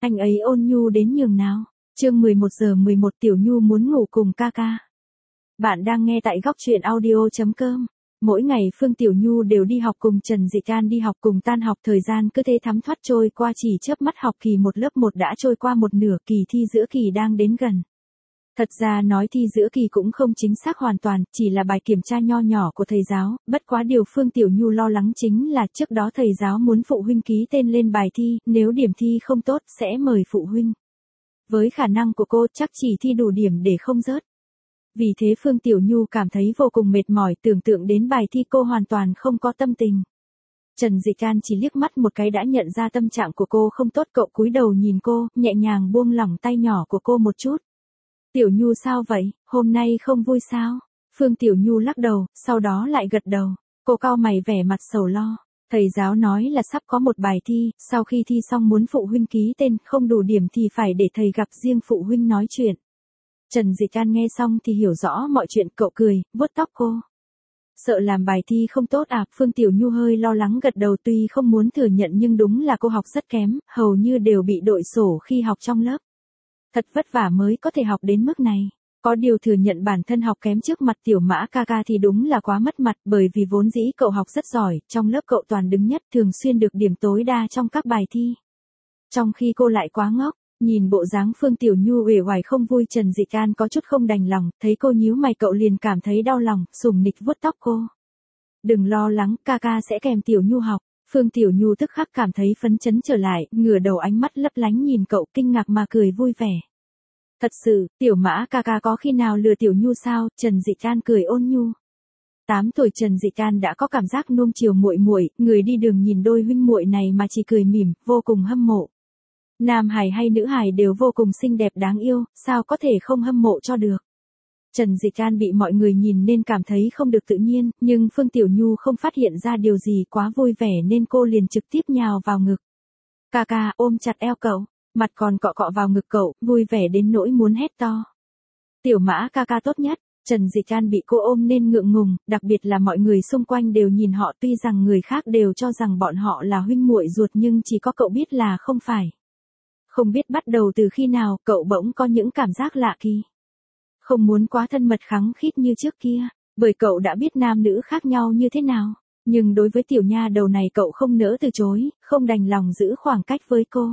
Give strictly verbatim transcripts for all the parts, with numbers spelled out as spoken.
Anh ấy ôn nhu đến nhường nào. Chương mười một giờ mười một Tiểu Nhu muốn ngủ cùng ca ca. Bạn đang nghe tại góc truyện audio chấm com. Mỗi ngày Phương Tiểu Nhu đều đi học cùng Trần Dịch An đi học cùng tan học, thời gian cứ thế thấm thoát trôi qua, chỉ chớp mắt học kỳ một lớp một đã trôi qua một nửa, kỳ thi giữa kỳ đang đến gần. Thật ra nói thi giữa kỳ cũng không chính xác hoàn toàn, chỉ là bài kiểm tra nho nhỏ của thầy giáo, bất quá điều Phương Tiểu Nhu lo lắng chính là trước đó thầy giáo muốn phụ huynh ký tên lên bài thi, nếu điểm thi không tốt sẽ mời phụ huynh. Với khả năng của cô chắc chỉ thi đủ điểm để không rớt. Vì thế Phương Tiểu Nhu cảm thấy vô cùng mệt mỏi, tưởng tượng đến bài thi cô hoàn toàn không có tâm tình. Trần Dịch An chỉ liếc mắt một cái đã nhận ra tâm trạng của cô không tốt, cậu cúi đầu nhìn cô, nhẹ nhàng buông lỏng tay nhỏ của cô một chút. Tiểu Nhu sao vậy, hôm nay không vui sao? Phương Tiểu Nhu lắc đầu, sau đó lại gật đầu. Cô cau mày vẻ mặt sầu lo. Thầy giáo nói là sắp có một bài thi, sau khi thi xong muốn phụ huynh ký tên, không đủ điểm thì phải để thầy gặp riêng phụ huynh nói chuyện. Trần Dịch An nghe xong thì hiểu rõ mọi chuyện, cậu cười, vuốt tóc cô. Sợ làm bài thi không tốt à? Phương Tiểu Nhu hơi lo lắng gật đầu, tuy không muốn thừa nhận nhưng đúng là cô học rất kém, hầu như đều bị đội sổ khi học trong lớp. Thật vất vả mới có thể học đến mức này. Có điều thừa nhận bản thân học kém trước mặt Tiểu Mã ca ca thì đúng là quá mất mặt, bởi vì vốn dĩ cậu học rất giỏi, trong lớp cậu toàn đứng nhất, thường xuyên được điểm tối đa trong các bài thi. Trong khi cô lại quá ngốc. Nhìn bộ dáng Phương Tiểu Nhu uể oải không vui, Trần Dịch An có chút không đành lòng, thấy cô nhíu mày cậu liền cảm thấy đau lòng, sủng nịch vuốt tóc cô. Đừng lo lắng, ca ca sẽ kèm Tiểu Nhu học. Phương Tiểu Nhu tức khắc cảm thấy phấn chấn trở lại, ngửa đầu ánh mắt lấp lánh nhìn cậu, kinh ngạc mà cười vui vẻ. Thật sự, Tiểu Mã ca ca có khi nào lừa Tiểu Nhu sao? Trần Dịch An cười ôn nhu. Tám tuổi Trần Dịch An đã có cảm giác nuông chiều muội muội, người đi đường nhìn đôi huynh muội này mà chỉ cười mỉm, vô cùng hâm mộ. Nam hài hay nữ hài đều vô cùng xinh đẹp đáng yêu, sao có thể không hâm mộ cho được. Trần Dịch An bị mọi người nhìn nên cảm thấy không được tự nhiên, nhưng Phương Tiểu Nhu không phát hiện ra điều gì, quá vui vẻ nên cô liền trực tiếp nhào vào ngực. Ca ca ôm chặt eo cậu, mặt còn cọ cọ vào ngực cậu, vui vẻ đến nỗi muốn hét to. Tiểu Mã ca ca tốt nhất. Trần Dịch An bị cô ôm nên ngượng ngùng, đặc biệt là mọi người xung quanh đều nhìn họ, tuy rằng người khác đều cho rằng bọn họ là huynh muội ruột nhưng chỉ có cậu biết là không phải. Không biết bắt đầu từ khi nào, cậu bỗng có những cảm giác lạ kỳ. Không muốn quá thân mật khăng khít như trước kia, bởi cậu đã biết nam nữ khác nhau như thế nào. Nhưng đối với tiểu nha đầu này cậu không nỡ từ chối, không đành lòng giữ khoảng cách với cô.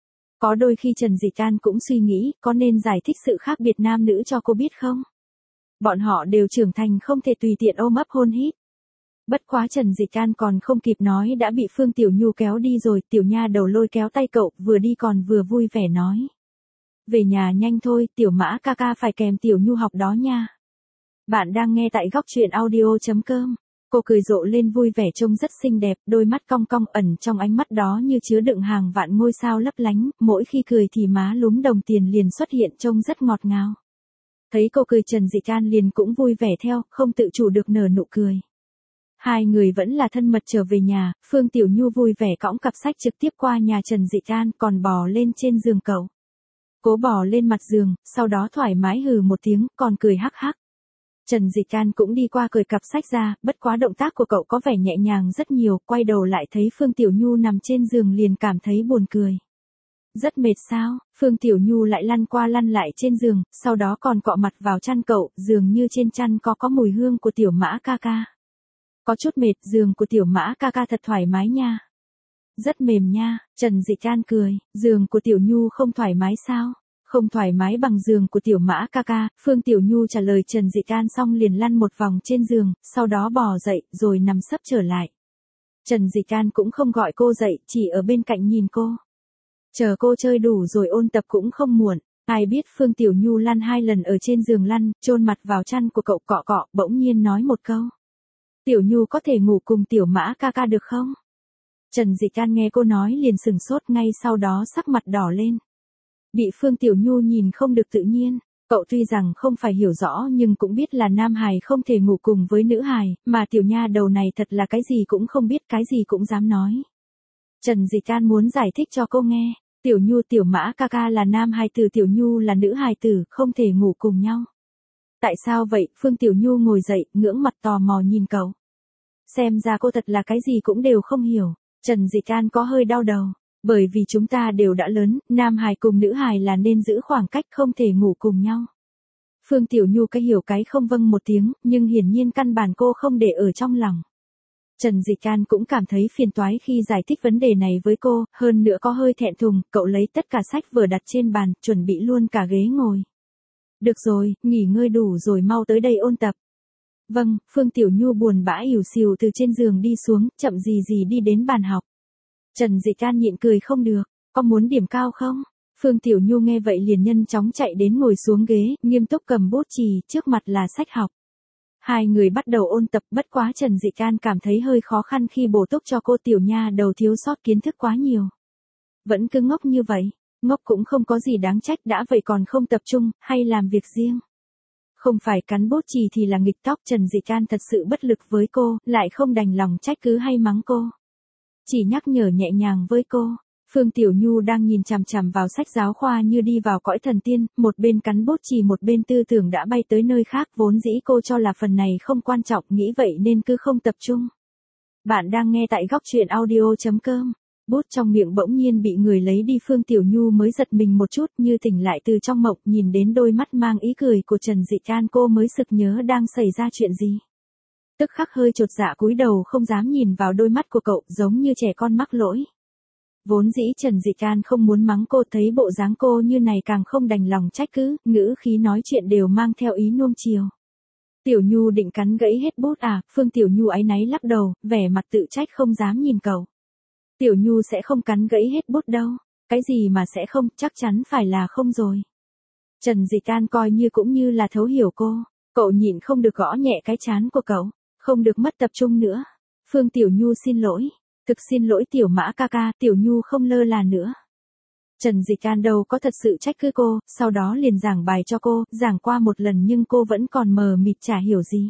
Có đôi khi Trần Dịch An cũng suy nghĩ, có nên giải thích sự khác biệt nam nữ cho cô biết không? Bọn họ đều trưởng thành, không thể tùy tiện ôm ấp hôn hít. Bất quá Trần Dịch An còn không kịp nói đã bị Phương Tiểu Nhu kéo đi rồi, tiểu nha đầu lôi kéo tay cậu, vừa đi còn vừa vui vẻ nói. Về nhà nhanh thôi, Tiểu Mã ca ca phải kèm Tiểu Nhu học đó nha. Bạn đang nghe tại góc truyện audio chấm com. Cô cười rộ lên vui vẻ trông rất xinh đẹp, đôi mắt cong cong, ẩn trong ánh mắt đó như chứa đựng hàng vạn ngôi sao lấp lánh, mỗi khi cười thì má lúm đồng tiền liền xuất hiện trông rất ngọt ngào. Thấy cô cười Trần Dịch An liền cũng vui vẻ theo, không tự chủ được nở nụ cười. Hai người vẫn là thân mật trở về nhà, Phương Tiểu Nhu vui vẻ cõng cặp sách trực tiếp qua nhà Trần Dịch An, còn bò lên trên giường cậu. Cố bò lên mặt giường, sau đó thoải mái hừ một tiếng, còn cười hắc hắc. Trần Dịch An cũng đi qua cởi cặp sách ra, bất quá động tác của cậu có vẻ nhẹ nhàng rất nhiều, quay đầu lại thấy Phương Tiểu Nhu nằm trên giường liền cảm thấy buồn cười. Rất mệt sao? Phương Tiểu Nhu lại lăn qua lăn lại trên giường, sau đó còn cọ mặt vào chăn cậu, dường như trên chăn có có mùi hương của Tiểu Mã ca ca. Có chút mệt, giường của Tiểu Mã ca ca thật thoải mái nha. Rất mềm nha, Trần Dịch An cười, giường của Tiểu Nhu không thoải mái sao? Không thoải mái bằng giường của Tiểu Mã ca ca, Phương Tiểu Nhu trả lời Trần Dịch An xong liền lăn một vòng trên giường, sau đó bò dậy, rồi nằm sấp trở lại. Trần Dịch An cũng không gọi cô dậy, chỉ ở bên cạnh nhìn cô. Chờ cô chơi đủ rồi ôn tập cũng không muộn. Ai biết Phương Tiểu Nhu lăn hai lần ở trên giường lăn, chôn mặt vào chăn của cậu cọ cọ, bỗng nhiên nói một câu. Tiểu Nhu có thể ngủ cùng Tiểu Mã ca ca được không? Trần Dịch An nghe cô nói liền sừng sốt, ngay sau đó sắc mặt đỏ lên. Bị Phương Tiểu Nhu nhìn không được tự nhiên, cậu tuy rằng không phải hiểu rõ nhưng cũng biết là nam hài không thể ngủ cùng với nữ hài, mà tiểu nha đầu này thật là cái gì cũng không biết, cái gì cũng dám nói. Trần Dịch An muốn giải thích cho cô nghe, Tiểu Nhu Tiểu Mã ca ca là nam hài tử, Tiểu Nhu là nữ hài tử, không thể ngủ cùng nhau. Tại sao vậy? Phương Tiểu Nhu ngồi dậy, ngưỡng mặt tò mò nhìn cậu. Xem ra cô thật là cái gì cũng đều không hiểu. Trần Dịch An có hơi đau đầu. Bởi vì chúng ta đều đã lớn, nam hài cùng nữ hài là nên giữ khoảng cách không thể ngủ cùng nhau. Phương Tiểu Nhu cái hiểu cái không vâng một tiếng, nhưng hiển nhiên căn bản cô không để ở trong lòng. Trần Dịch Can cũng cảm thấy phiền toái khi giải thích vấn đề này với cô, hơn nữa có hơi thẹn thùng, cậu lấy tất cả sách vở đặt trên bàn, chuẩn bị luôn cả ghế ngồi. Được rồi, nghỉ ngơi đủ rồi mau tới đây ôn tập. Vâng, Phương Tiểu Nhu buồn bã ỉu xìu từ trên giường đi xuống, chậm gì gì đi đến bàn học. Trần Dịch Can nhịn cười không được, có muốn điểm cao không? Phương Tiểu Nhu nghe vậy liền nhanh chóng chạy đến ngồi xuống ghế, nghiêm túc cầm bút chì, trước mặt là sách học. Hai người bắt đầu ôn tập, bất quá Trần Dịch Can cảm thấy hơi khó khăn khi bổ túc cho cô tiểu nha đầu thiếu sót kiến thức quá nhiều. Vẫn cứ ngốc như vậy, ngốc cũng không có gì đáng trách, đã vậy còn không tập trung, hay làm việc riêng. Không phải cắn bút chì thì là nghịch tóc, Trần Dịch Can thật sự bất lực với cô, lại không đành lòng trách cứ hay mắng cô. Chỉ nhắc nhở nhẹ nhàng với cô. Phương Tiểu Nhu đang nhìn chằm chằm vào sách giáo khoa như đi vào cõi thần tiên, một bên cắn bút chì một bên tư tưởng đã bay tới nơi khác, vốn dĩ cô cho là phần này không quan trọng, nghĩ vậy nên cứ không tập trung. Bạn đang nghe tại góc truyện audio chấm com. Bút trong miệng bỗng nhiên bị người lấy đi, Phương Tiểu Nhu mới giật mình một chút, như tỉnh lại từ trong mộng, nhìn đến đôi mắt mang ý cười của Trần Dịch Can cô mới sực nhớ đang xảy ra chuyện gì. Tức khắc hơi chột dạ cúi đầu không dám nhìn vào đôi mắt của cậu, giống như trẻ con mắc lỗi. Vốn dĩ Trần Dịch Can không muốn mắng cô, thấy bộ dáng cô như này càng không đành lòng trách cứ, ngữ khí nói chuyện đều mang theo ý nuông chiều. Tiểu Nhu định cắn gãy hết bút à, Phương Tiểu Nhu áy náy lắc đầu, vẻ mặt tự trách không dám nhìn cậu. Tiểu Nhu sẽ không cắn gãy hết bút đâu, cái gì mà sẽ không, chắc chắn phải là không rồi. Trần Dịch Can coi như cũng như là thấu hiểu cô, cậu nhịn không được gõ nhẹ cái trán của cậu, không được mất tập trung nữa. Phương Tiểu Nhu xin lỗi. Thực xin lỗi Tiểu Mã ca ca, Tiểu Nhu không lơ là nữa. Trần Dịch Can đâu có thật sự trách cứ cô, sau đó liền giảng bài cho cô, giảng qua một lần nhưng cô vẫn còn mờ mịt chả hiểu gì.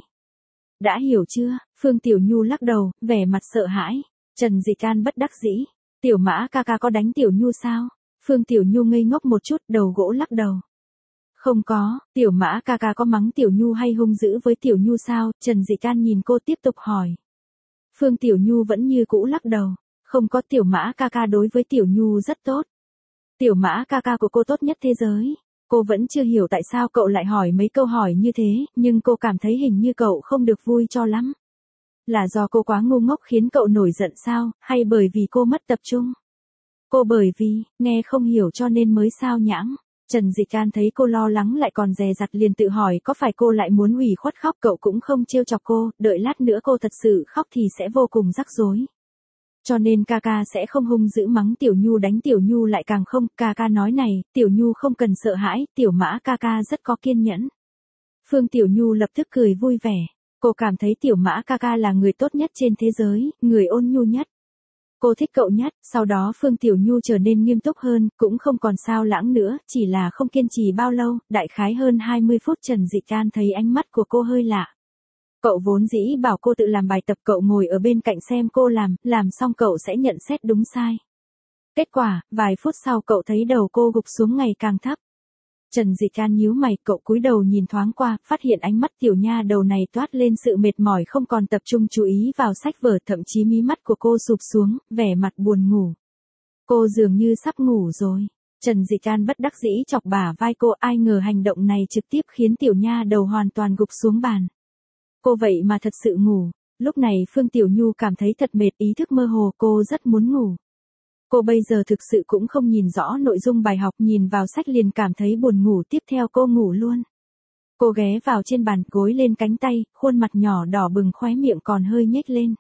Đã hiểu chưa? Phương Tiểu Nhu lắc đầu, vẻ mặt sợ hãi. Trần Dịch Can bất đắc dĩ. Tiểu Mã ca ca có đánh Tiểu Nhu sao? Phương Tiểu Nhu ngây ngốc một chút, đầu gỗ lắc đầu. Không có, Tiểu Mã ca ca có mắng Tiểu Nhu hay hung dữ với Tiểu Nhu sao? Trần Dịch Can nhìn cô tiếp tục hỏi. Phương Tiểu Nhu vẫn như cũ lắc đầu, không có, Tiểu Mã ca ca đối với Tiểu Nhu rất tốt. Tiểu Mã ca ca của cô tốt nhất thế giới. Cô vẫn chưa hiểu tại sao cậu lại hỏi mấy câu hỏi như thế, nhưng cô cảm thấy hình như cậu không được vui cho lắm. Là do cô quá ngu ngốc khiến cậu nổi giận sao, hay bởi vì cô mất tập trung? Cô bởi vì, nghe không hiểu cho nên mới sao nhãng. Trần Dịch Can thấy cô lo lắng lại còn dè dặt liền tự hỏi có phải cô lại muốn ủy khuất khóc, cậu cũng không trêu chọc cô, đợi lát nữa cô thật sự khóc thì sẽ vô cùng rắc rối. Cho nên ca ca sẽ không hung dữ mắng Tiểu Nhu, đánh Tiểu Nhu lại càng không, ca ca nói này, Tiểu Nhu không cần sợ hãi, Tiểu Mã ca ca rất có kiên nhẫn. Phương Tiểu Nhu lập tức cười vui vẻ, cô cảm thấy Tiểu Mã ca ca là người tốt nhất trên thế giới, người ôn nhu nhất. Cô thích cậu nhất, sau đó Phương Tiểu Nhu trở nên nghiêm túc hơn, cũng không còn sao lãng nữa, chỉ là không kiên trì bao lâu, đại khái hơn hai mươi phút Trần Dịch Can thấy ánh mắt của cô hơi lạ. Cậu vốn dĩ bảo cô tự làm bài tập, cậu ngồi ở bên cạnh xem cô làm, làm xong cậu sẽ nhận xét đúng sai. Kết quả, vài phút sau cậu thấy đầu cô gục xuống ngày càng thấp. Trần Dịch Can nhíu mày, cậu cúi đầu nhìn thoáng qua, phát hiện ánh mắt tiểu nha đầu này toát lên sự mệt mỏi, không còn tập trung chú ý vào sách vở, thậm chí mí mắt của cô sụp xuống, vẻ mặt buồn ngủ. Cô dường như sắp ngủ rồi. Trần Dịch Can bất đắc dĩ chọc bả vai cô, ai ngờ hành động này trực tiếp khiến tiểu nha đầu hoàn toàn gục xuống bàn. Cô vậy mà thật sự ngủ. Lúc này Phương Tiểu Nhu cảm thấy thật mệt, ý thức mơ hồ, cô rất muốn ngủ. Cô bây giờ thực sự cũng không nhìn rõ nội dung bài học, nhìn vào sách liền cảm thấy buồn ngủ, tiếp theo cô ngủ luôn. Cô ghé vào trên bàn, gối lên cánh tay, khuôn mặt nhỏ đỏ bừng, khóe miệng còn hơi nhếch lên.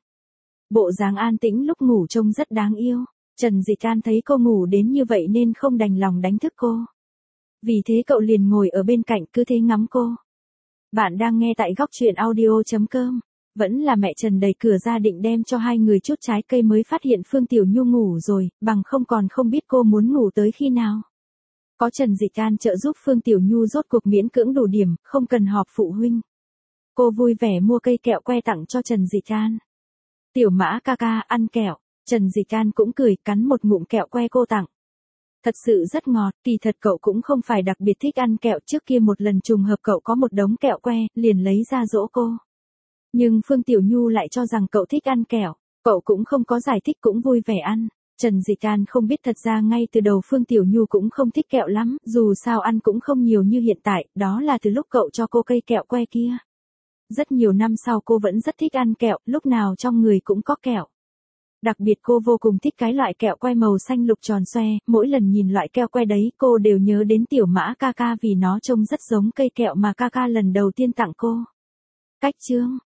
Bộ dáng an tĩnh lúc ngủ trông rất đáng yêu. Trần Dịch Can thấy cô ngủ đến như vậy nên không đành lòng đánh thức cô. Vì thế cậu liền ngồi ở bên cạnh cứ thế ngắm cô. Bạn đang nghe tại góc truyện audio chấm com. Vẫn là mẹ Trần đẩy cửa ra định đem cho hai người chút trái cây mới phát hiện Phương Tiểu Nhu ngủ rồi, bằng không còn không biết cô muốn ngủ tới khi nào. Có Trần Dịch Can trợ giúp Phương Tiểu Nhu rốt cuộc miễn cưỡng đủ điểm, không cần họp phụ huynh. Cô vui vẻ mua cây kẹo que tặng cho Trần Dịch Can. Tiểu Mã ca ca ăn kẹo, Trần Dịch Can cũng cười cắn một ngụm kẹo que cô tặng. Thật sự rất ngọt, kỳ thật cậu cũng không phải đặc biệt thích ăn kẹo, trước kia một lần trùng hợp cậu có một đống kẹo que, liền lấy ra dỗ cô. Nhưng Phương Tiểu Nhu lại cho rằng cậu thích ăn kẹo, cậu cũng không có giải thích, cũng vui vẻ ăn. Trần Dịch Can không biết thật ra ngay từ đầu Phương Tiểu Nhu cũng không thích kẹo lắm, dù sao ăn cũng không nhiều như hiện tại, đó là từ lúc cậu cho cô cây kẹo que kia. Rất nhiều năm sau cô vẫn rất thích ăn kẹo, lúc nào trong người cũng có kẹo. Đặc biệt cô vô cùng thích cái loại kẹo que màu xanh lục tròn xoe, mỗi lần nhìn loại kẹo que đấy cô đều nhớ đến tiểu mã ca ca vì nó trông rất giống cây kẹo mà ca ca lần đầu tiên tặng cô. Cách chương